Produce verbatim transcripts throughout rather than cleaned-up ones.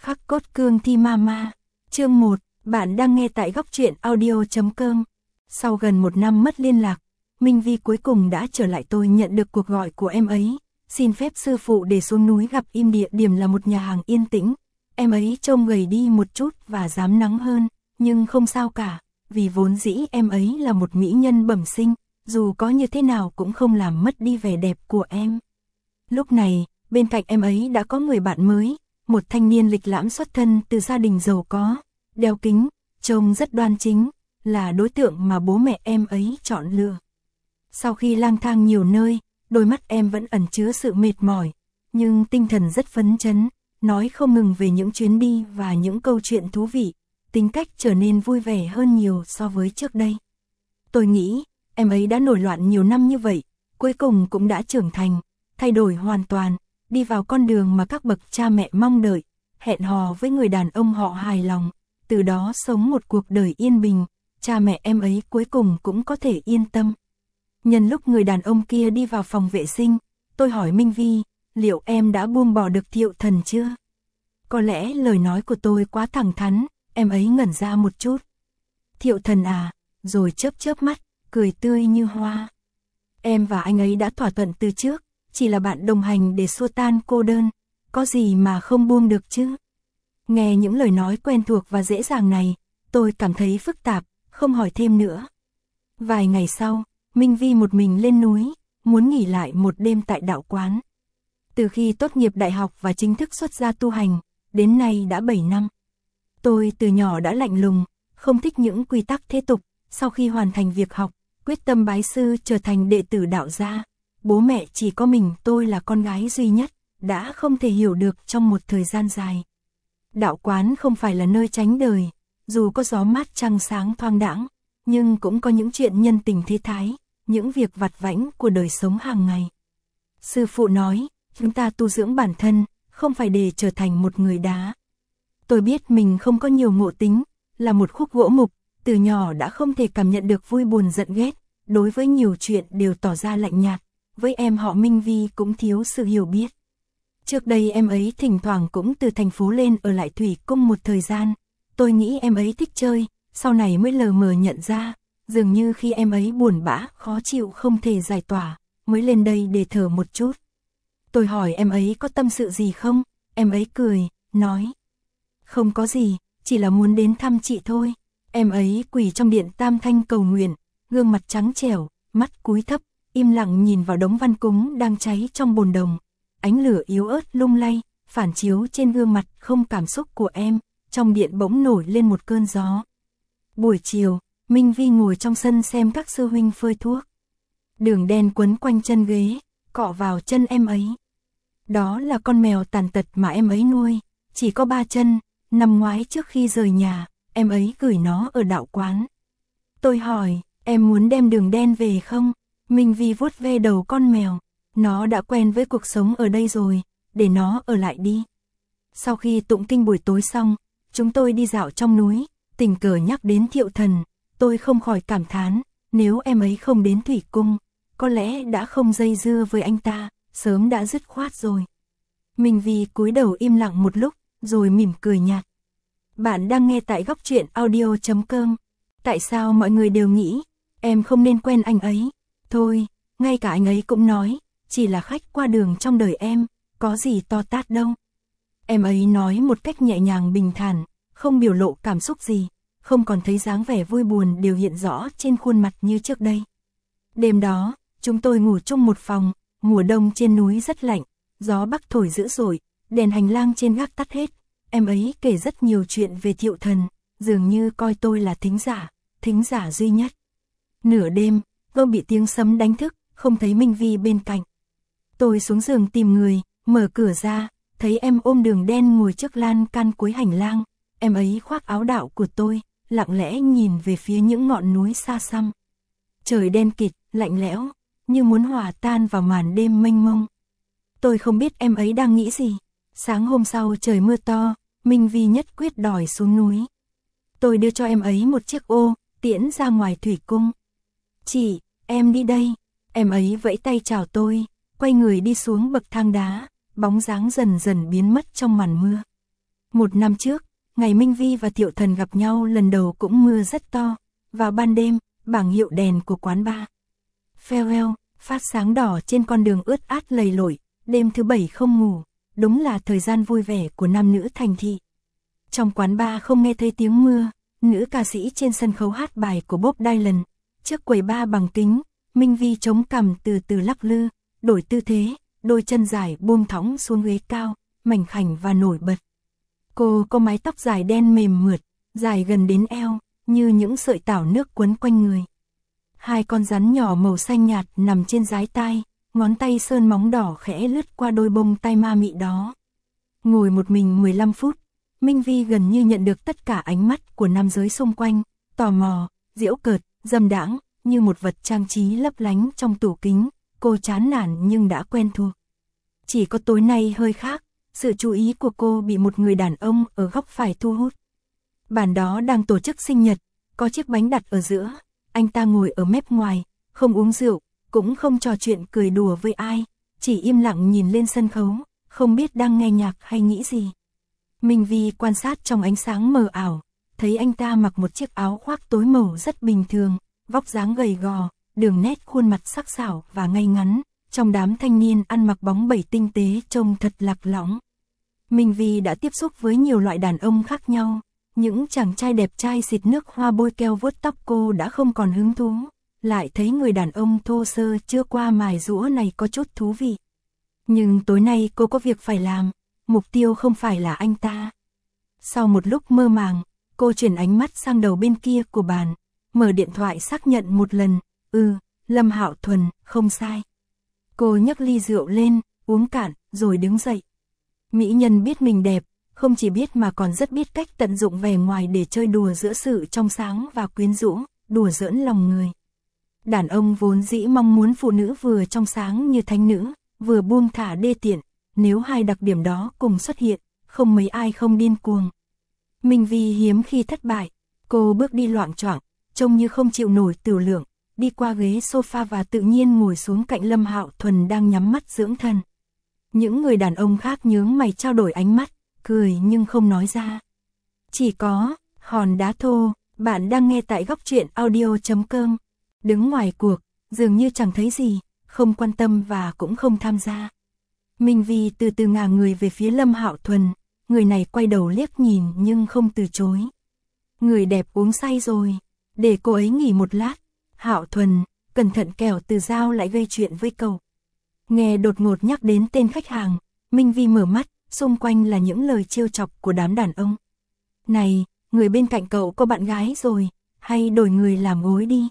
Khắc cốt cương thi mama. Chương một, bạn đang nghe tại góc truyện audio chấm com. Sau gần một năm mất liên lạc, Minh Vi cuối cùng đã trở lại. Tôi nhận được cuộc gọi của em ấy, xin phép sư phụ để xuống núi gặp. Im địa điểm là một nhà hàng yên tĩnh. Em ấy trông gầy đi một chút và rám nắng hơn, nhưng không sao cả, vì vốn dĩ em ấy là một mỹ nhân bẩm sinh, dù có như thế nào cũng không làm mất đi vẻ đẹp của em. Lúc này, bên cạnh em ấy đã có người bạn mới, một thanh niên lịch lãm xuất thân từ gia đình giàu có, đeo kính, trông rất đoan chính, là đối tượng mà bố mẹ em ấy chọn lựa. Sau khi lang thang nhiều nơi, đôi mắt em vẫn ẩn chứa sự mệt mỏi, nhưng tinh thần rất phấn chấn, nói không ngừng về những chuyến đi và những câu chuyện thú vị, tính cách trở nên vui vẻ hơn nhiều so với trước đây. Tôi nghĩ, em ấy đã nổi loạn nhiều năm như vậy, cuối cùng cũng đã trưởng thành, thay đổi hoàn toàn, đi vào con đường mà các bậc cha mẹ mong đợi, hẹn hò với người đàn ông họ hài lòng, từ đó sống một cuộc đời yên bình, cha mẹ em ấy cuối cùng cũng có thể yên tâm. Nhân lúc người đàn ông kia đi vào phòng vệ sinh, tôi hỏi Minh Vi, liệu em đã buông bỏ được Thiệu Thần chưa? Có lẽ lời nói của tôi quá thẳng thắn, em ấy ngẩn ra một chút. Thiệu Thần à, rồi chớp chớp mắt, cười tươi như hoa. Em và anh ấy đã thỏa thuận từ trước, chỉ là bạn đồng hành để xua tan cô đơn, có gì mà không buông được chứ? Nghe những lời nói quen thuộc và dễ dàng này, tôi cảm thấy phức tạp, không hỏi thêm nữa. Vài ngày sau, Minh Vi một mình lên núi, muốn nghỉ lại một đêm tại đạo quán. Từ khi tốt nghiệp đại học và chính thức xuất gia tu hành, đến nay đã bảy năm. Tôi từ nhỏ đã lạnh lùng, không thích những quy tắc thế tục, sau khi hoàn thành việc học, quyết tâm bái sư trở thành đệ tử đạo gia. Bố mẹ chỉ có mình tôi là con gái duy nhất, đã không thể hiểu được trong một thời gian dài. Đạo quán không phải là nơi tránh đời, dù có gió mát trăng sáng thoang đãng, nhưng cũng có những chuyện nhân tình thế thái, những việc vặt vãnh của đời sống hàng ngày. Sư phụ nói, chúng ta tu dưỡng bản thân, không phải để trở thành một người đá. Tôi biết mình không có nhiều ngộ tính, là một khúc gỗ mục, từ nhỏ đã không thể cảm nhận được vui buồn giận ghét, đối với nhiều chuyện đều tỏ ra lạnh nhạt, với em họ Minh Vi cũng thiếu sự hiểu biết. Trước đây em ấy thỉnh thoảng cũng từ thành phố lên ở lại Thủy Cung một thời gian, tôi nghĩ em ấy thích chơi, sau này mới lờ mờ nhận ra, dường như khi em ấy buồn bã, khó chịu không thể giải tỏa, mới lên đây để thở một chút. Tôi hỏi em ấy có tâm sự gì không, em ấy cười, nói. Không có gì, chỉ là muốn đến thăm chị thôi. Em ấy quỳ trong điện Tam Thanh cầu nguyện, gương mặt trắng trẻo, mắt cúi thấp, im lặng nhìn vào đống văn cúng đang cháy trong bồn đồng. Ánh lửa yếu ớt lung lay, phản chiếu trên gương mặt không cảm xúc của em, trong điện bỗng nổi lên một cơn gió. Buổi chiều, Minh Vi ngồi trong sân xem các sư huynh phơi thuốc. Đường đen quấn quanh chân ghế, cọ vào chân em ấy. Đó là con mèo tàn tật mà em ấy nuôi, chỉ có ba chân, năm ngoái trước khi rời nhà, em ấy gửi nó ở đạo quán. Tôi hỏi, em muốn đem Đường đen về không? Minh Vi vuốt ve đầu con mèo, nó đã quen với cuộc sống ở đây rồi, để nó ở lại đi. Sau khi tụng kinh buổi tối xong, chúng tôi đi dạo trong núi, tình cờ nhắc đến Thiệu Thần, tôi không khỏi cảm thán, nếu em ấy không đến Thủy Cung, có lẽ đã không dây dưa với anh ta, sớm đã dứt khoát rồi. Minh Vi cúi đầu im lặng một lúc, rồi mỉm cười nhạt. Bạn đang nghe tại góc truyện audio chấm com. Tại sao mọi người đều nghĩ, em không nên quen anh ấy? Thôi, ngay cả anh ấy cũng nói, chỉ là khách qua đường trong đời em, có gì to tát đâu. Em ấy nói một cách nhẹ nhàng bình thản, không biểu lộ cảm xúc gì, không còn thấy dáng vẻ vui buồn đều hiện rõ trên khuôn mặt như trước đây. Đêm đó, chúng tôi ngủ chung một phòng, mùa đông trên núi rất lạnh, gió bắc thổi dữ dội, đèn hành lang trên gác tắt hết. Em ấy kể rất nhiều chuyện về Thiệu Thần, dường như coi tôi là thính giả, thính giả duy nhất. Nửa đêm, tôi bị tiếng sấm đánh thức, không thấy Minh Vi bên cạnh. Tôi xuống giường tìm người, mở cửa ra, thấy em ôm Đường đen ngồi trước lan can cuối hành lang. Em ấy khoác áo đạo của tôi, lặng lẽ nhìn về phía những ngọn núi xa xăm. Trời đen kịt, lạnh lẽo, như muốn hòa tan vào màn đêm mênh mông. Tôi không biết em ấy đang nghĩ gì. Sáng hôm sau trời mưa to, Minh Vi nhất quyết đòi xuống núi. Tôi đưa cho em ấy một chiếc ô, tiễn ra ngoài Thủy Cung. Chị, em đi đây. Em ấy vẫy tay chào tôi, quay người đi xuống bậc thang đá, bóng dáng dần dần biến mất trong màn mưa. Một năm trước, ngày Minh Vi và Thiệu Thần gặp nhau lần đầu cũng mưa rất to. Vào ban đêm, bảng hiệu đèn của quán bar Farewell phát sáng đỏ trên con đường ướt át lầy lội, đêm thứ bảy không ngủ, đúng là thời gian vui vẻ của nam nữ thành thị. Trong quán bar không nghe thấy tiếng mưa, nữ ca sĩ trên sân khấu hát bài của Bob Dylan, trước quầy bar bằng kính, Minh Vi chống cằm từ từ lắc lư, đổi tư thế, đôi chân dài buông thõng xuống ghế cao, mảnh khảnh và nổi bật. Cô có mái tóc dài đen mềm mượt, dài gần đến eo, như những sợi tảo nước quấn quanh người. Hai con rắn nhỏ màu xanh nhạt nằm trên dái tai, ngón tay sơn móng đỏ khẽ lướt qua đôi bông tai ma mị đó. Ngồi một mình mười lăm phút, Minh Vi gần như nhận được tất cả ánh mắt của nam giới xung quanh, tò mò, giễu cợt, dâm đãng, như một vật trang trí lấp lánh trong tủ kính, cô chán nản nhưng đã quen thuộc. Chỉ có tối nay hơi khác, sự chú ý của cô bị một người đàn ông ở góc phải thu hút. Bàn đó đang tổ chức sinh nhật, có chiếc bánh đặt ở giữa, anh ta ngồi ở mép ngoài, không uống rượu, cũng không trò chuyện cười đùa với ai, chỉ im lặng nhìn lên sân khấu, không biết đang nghe nhạc hay nghĩ gì. Minh Vi quan sát trong ánh sáng mờ ảo, thấy anh ta mặc một chiếc áo khoác tối màu rất bình thường, vóc dáng gầy gò, đường nét khuôn mặt sắc sảo và ngay ngắn, trong đám thanh niên ăn mặc bóng bẩy tinh tế trông thật lạc lõng. Minh Vi đã tiếp xúc với nhiều loại đàn ông khác nhau, những chàng trai đẹp trai xịt nước hoa bôi keo vuốt tóc cô đã không còn hứng thú, lại thấy người đàn ông thô sơ chưa qua mài giũa này có chút thú vị. Nhưng tối nay cô có việc phải làm, mục tiêu không phải là anh ta. Sau một lúc mơ màng, cô chuyển ánh mắt sang đầu bên kia của bàn, mở điện thoại xác nhận một lần, ừ, Lâm Hạo Thuần, không sai. Cô nhấc ly rượu lên, uống cạn, rồi đứng dậy. Mỹ nhân biết mình đẹp, không chỉ biết mà còn rất biết cách tận dụng vẻ ngoài để chơi đùa giữa sự trong sáng và quyến rũ, đùa giỡn lòng người. Đàn ông vốn dĩ mong muốn phụ nữ vừa trong sáng như thánh nữ, vừa buông thả đê tiện, nếu hai đặc điểm đó cùng xuất hiện, không mấy ai không điên cuồng. Minh Vi hiếm khi thất bại, cô bước đi loạng choạng, trông như không chịu nổi tiểu lượng, đi qua ghế sofa và tự nhiên ngồi xuống cạnh Lâm Hạo Thuần đang nhắm mắt dưỡng thần. Những người đàn ông khác nhướng mày trao đổi ánh mắt, cười nhưng không nói ra. Chỉ có, hòn đá thô, bạn đang nghe tại góc truyện audio chấm com. Đứng ngoài cuộc, dường như chẳng thấy gì, không quan tâm và cũng không tham gia. Minh Vi từ từ ngả người về phía Lâm Hạo Thuần, người này quay đầu liếc nhìn nhưng không từ chối. Người đẹp uống say rồi, để cô ấy nghỉ một lát. Hạo Thuần, cẩn thận kẻo Từ Giao lại gây chuyện với cậu. Nghe đột ngột nhắc đến tên khách hàng, Minh Vi mở mắt, xung quanh là những lời trêu chọc của đám đàn ông. Này, người bên cạnh cậu có bạn gái rồi, hay đổi người làm gối đi.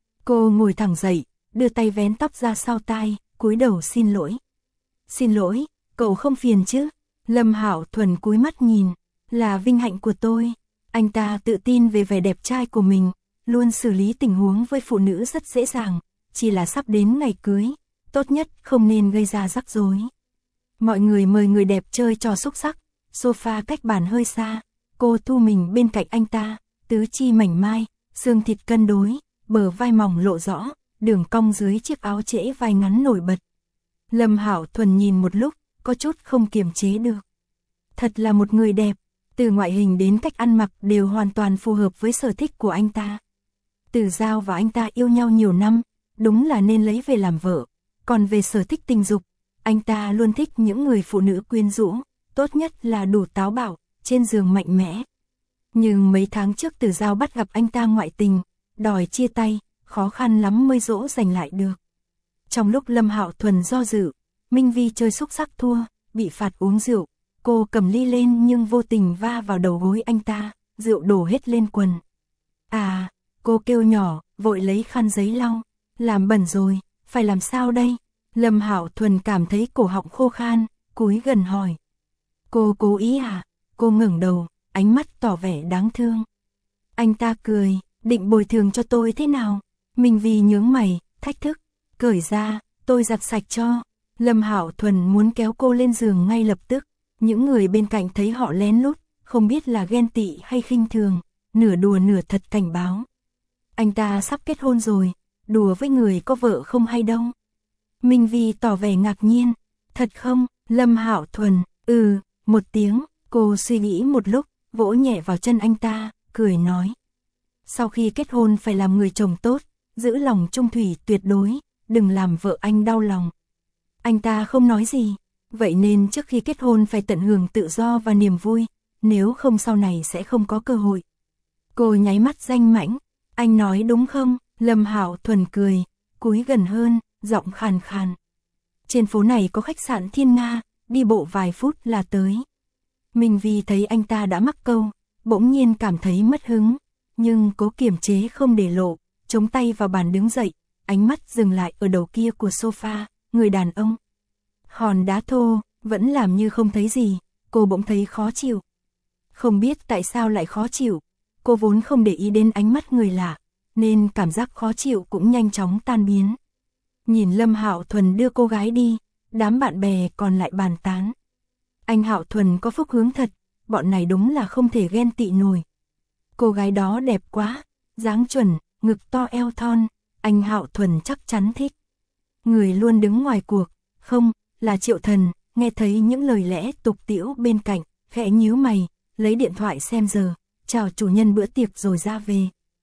Cô ngồi thẳng dậy, đưa tay vén tóc ra sau tai, cúi đầu xin lỗi. Xin lỗi, cậu không phiền chứ? Lâm Hạo Thuần cúi mắt nhìn, là vinh hạnh của tôi. Anh ta tự tin về vẻ đẹp trai của mình, luôn xử lý tình huống với phụ nữ rất dễ dàng, chỉ là sắp đến ngày cưới, tốt nhất không nên gây ra rắc rối. Mọi người mời người đẹp chơi trò xúc sắc, sofa cách bàn hơi xa, cô thu mình bên cạnh anh ta, tứ chi mảnh mai, xương thịt cân đối, bờ vai mỏng lộ rõ, đường cong dưới chiếc áo trễ vai ngắn nổi bật. Lâm Hạo Thuần nhìn một lúc, có chút không kiềm chế được. Thật là một người đẹp, từ ngoại hình đến cách ăn mặc đều hoàn toàn phù hợp với sở thích của anh ta. Từ Giao và anh ta yêu nhau nhiều năm, đúng là nên lấy về làm vợ. Còn về sở thích tình dục, anh ta luôn thích những người phụ nữ quyến rũ, tốt nhất là đủ táo bạo, trên giường mạnh mẽ. Nhưng mấy tháng trước Từ Giao bắt gặp anh ta ngoại tình, đòi chia tay, khó khăn lắm mới dỗ dành lại được. Trong lúc Lâm Hạo Thuần do dự, Minh Vi chơi xúc sắc thua, bị phạt uống rượu. Cô cầm ly lên nhưng vô tình va vào đầu gối anh ta, rượu đổ hết lên quần. À, cô kêu nhỏ, vội lấy khăn giấy lau. Làm bẩn rồi, phải làm sao đây? Lâm Hạo Thuần cảm thấy cổ họng khô khan, cúi gần hỏi. Cô cố ý à? Cô ngẩng đầu, ánh mắt tỏ vẻ đáng thương. Anh ta cười, định bồi thường cho tôi thế nào? Minh Vi nhướng mày, thách thức. Cởi ra, tôi giặt sạch cho. Lâm Hạo Thuần muốn kéo cô lên giường ngay lập tức. Những người bên cạnh thấy họ lén lút, không biết là ghen tị hay khinh thường, nửa đùa nửa thật cảnh báo. Anh ta sắp kết hôn rồi, đùa với người có vợ không hay đâu. Minh Vi tỏ vẻ ngạc nhiên. Thật không? Lâm Hạo Thuần, ừ, một tiếng, Cô suy nghĩ một lúc, vỗ nhẹ vào chân anh ta, cười nói. Sau khi kết hôn phải làm người chồng tốt, giữ lòng trung thủy tuyệt đối, đừng làm vợ anh đau lòng. Anh ta không nói gì, vậy nên trước khi kết hôn phải tận hưởng tự do và niềm vui, nếu không sau này sẽ không có cơ hội. Cô nháy mắt danh mãnh, anh nói đúng không? Lâm Hạo Thuần cười, cúi gần hơn, giọng khàn khàn. Trên phố này có khách sạn Thiên Nga, đi bộ vài phút là tới. Minh Vi thấy anh ta đã mắc câu, bỗng nhiên cảm thấy mất hứng, nhưng cố kiềm chế không để lộ, chống tay vào bàn đứng dậy, ánh mắt dừng lại ở đầu kia của sofa, người đàn ông. Hòn đá thô, vẫn làm như không thấy gì, cô bỗng thấy khó chịu. Không biết tại sao lại khó chịu, cô vốn không để ý đến ánh mắt người lạ, nên cảm giác khó chịu cũng nhanh chóng tan biến. Nhìn Lâm Hạo Thuần đưa cô gái đi, đám bạn bè còn lại bàn tán. Anh Hạo Thuần có phúc hướng thật, bọn này đúng là không thể ghen tị nổi. Cô gái đó đẹp quá, dáng chuẩn, ngực to eo thon, anh Hạo Thuần chắc chắn thích. Người luôn đứng ngoài cuộc, không, là Triệu Thần, nghe thấy những lời lẽ tục tĩu bên cạnh, khẽ nhíu mày, lấy điện thoại xem giờ, chào chủ nhân bữa tiệc rồi ra về.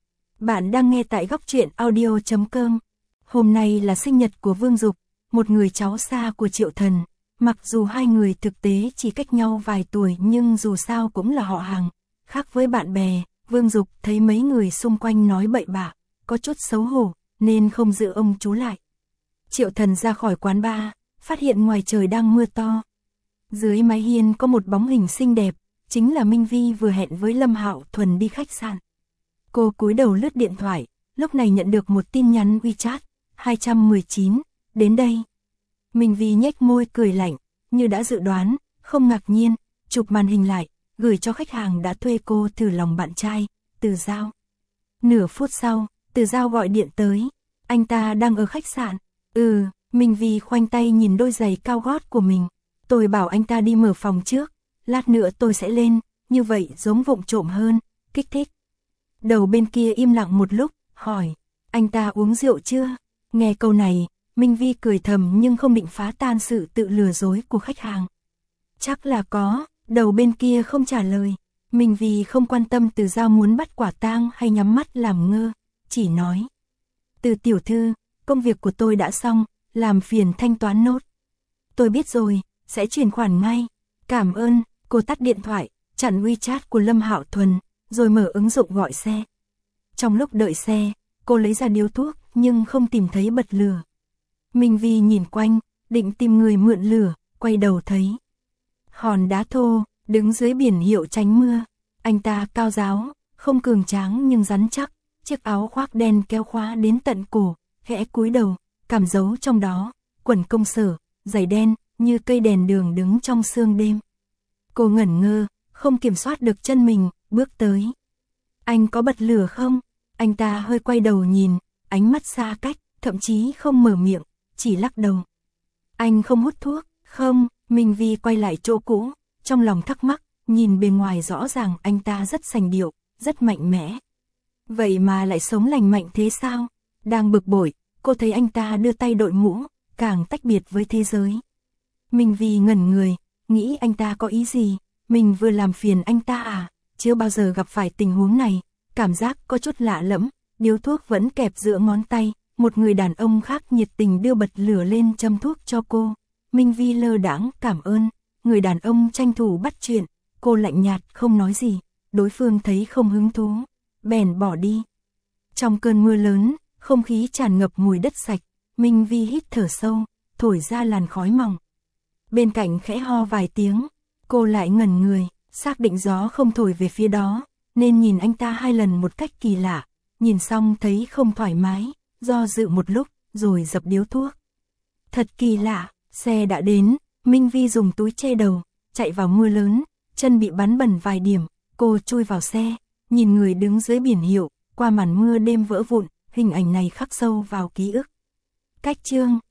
Bạn đang nghe tại góc truyện audio chấm com. Hôm nay là sinh nhật của Vương Dục, một người cháu xa của Triệu Thần. Mặc dù hai người thực tế chỉ cách nhau vài tuổi nhưng dù sao cũng là họ hàng. Khác với bạn bè, Vương Dục thấy mấy người xung quanh nói bậy bạ, có chút xấu hổ, nên không giữ ông chú lại. Triệu Thần ra khỏi quán bar, phát hiện ngoài trời đang mưa to. Dưới mái hiên có một bóng hình xinh đẹp, chính là Minh Vi vừa hẹn với Lâm Hạo Thuần đi khách sạn. Cô cúi đầu lướt điện thoại, lúc này nhận được một tin nhắn WeChat, hai một chín, đến đây. Minh Vi nhếch môi cười lạnh, như đã dự đoán, không ngạc nhiên, chụp màn hình lại, gửi cho khách hàng đã thuê cô thử lòng bạn trai, Từ Giao. Nửa phút sau, Từ Giao gọi điện tới, anh ta đang ở khách sạn. Ừ, Minh Vi khoanh tay nhìn đôi giày cao gót của mình, tôi bảo anh ta đi mở phòng trước, lát nữa tôi sẽ lên, như vậy giống vụng trộm hơn, kích thích. Đầu bên kia im lặng một lúc, hỏi, anh ta uống rượu chưa? Nghe câu này, Minh Vi cười thầm nhưng không định phá tan sự tự lừa dối của khách hàng. Chắc là có, đầu bên kia không trả lời. Minh Vi không quan tâm Từ Giao muốn bắt quả tang hay nhắm mắt làm ngơ, chỉ nói. Từ tiểu thư, công việc của tôi đã xong, làm phiền thanh toán nốt. Tôi biết rồi, sẽ chuyển khoản ngay. Cảm ơn, cô tắt điện thoại, chặn WeChat của Lâm Hạo Thuần, rồi mở ứng dụng gọi xe. Trong lúc đợi xe, cô lấy ra điếu thuốc nhưng không tìm thấy bật lửa. Minh Vi nhìn quanh, định tìm người mượn lửa, quay đầu thấy hòn đá thô, đứng dưới biển hiệu tránh mưa. Anh ta cao ráo, không cường tráng nhưng rắn chắc, chiếc áo khoác đen kéo khóa đến tận cổ, khẽ cúi đầu, cảm giấu trong đó, quần công sở, giày đen, như cây đèn đường đứng trong sương đêm. Cô ngẩn ngơ, không kiểm soát được chân mình, bước tới. Anh có bật lửa không? Anh ta hơi quay đầu nhìn, ánh mắt xa cách, thậm chí không mở miệng, chỉ lắc đầu. Anh không hút thuốc, không? Minh Vi quay lại chỗ cũ, trong lòng thắc mắc, nhìn bề ngoài rõ ràng anh ta rất sành điệu, rất mạnh mẽ. Vậy mà lại sống lành mạnh thế sao? Đang bực bội, cô thấy anh ta đưa tay đội mũ, càng tách biệt với thế giới. Minh Vi ngẩn người, nghĩ anh ta có ý gì? Mình vừa làm phiền anh ta à? Chưa bao giờ gặp phải tình huống này, cảm giác có chút lạ lẫm, điếu thuốc vẫn kẹp giữa ngón tay, một người đàn ông khác nhiệt tình đưa bật lửa lên châm thuốc cho cô. Minh Vi lơ đãng cảm ơn, người đàn ông tranh thủ bắt chuyện, cô lạnh nhạt không nói gì, đối phương thấy không hứng thú, bèn bỏ đi. Trong cơn mưa lớn, không khí tràn ngập mùi đất sạch, Minh Vi hít thở sâu, thổi ra làn khói mỏng. Bên cạnh khẽ ho vài tiếng, cô lại ngẩn người, xác định gió không thổi về phía đó, nên nhìn anh ta hai lần một cách kỳ lạ, nhìn xong thấy không thoải mái, do dự một lúc, rồi dập điếu thuốc. Thật kỳ lạ, xe đã đến, Minh Vi dùng túi che đầu, chạy vào mưa lớn, chân bị bắn bẩn vài điểm, cô chui vào xe, nhìn người đứng dưới biển hiệu, qua màn mưa đêm vỡ vụn, hình ảnh này khắc sâu vào ký ức. Cách chương